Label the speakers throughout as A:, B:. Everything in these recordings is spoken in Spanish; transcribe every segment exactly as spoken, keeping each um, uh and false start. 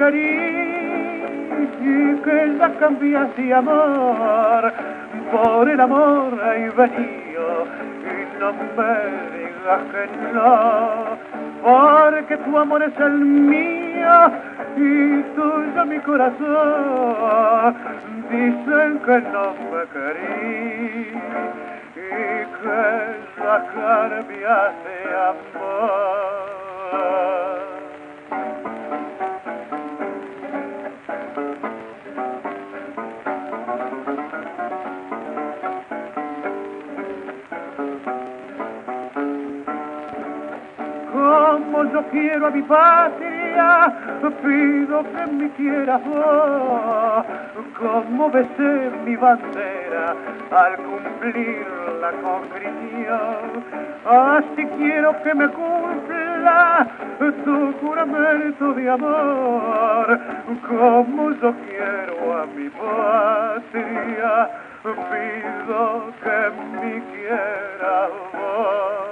A: querí y que ya cambiaste amor por el amor hay venido y no me digas que no, porque tu amor es el mío y tuyo mi corazón. Dicen que no me querí y que ya cambiaste amor. Como yo quiero a mi patria, pido que me quieras vos. Como besé mi bandera al cumplir la concrición, así quiero que me cumpla tu juramento de amor. Como yo quiero a mi patria, pido que me quieras vos.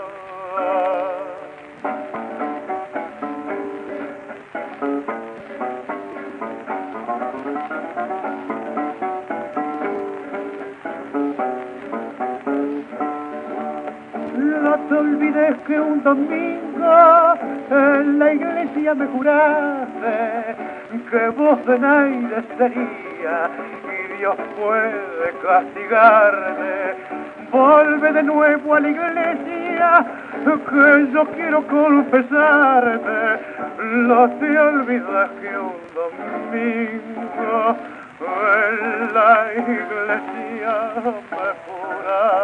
A: No te olvides que un domingo en la iglesia me juraste que vos de nadie sería y Dios puede castigarte. Vuelve de nuevo a la iglesia que yo quiero confesarte. No te olvides que un domingo en la iglesia me juraste.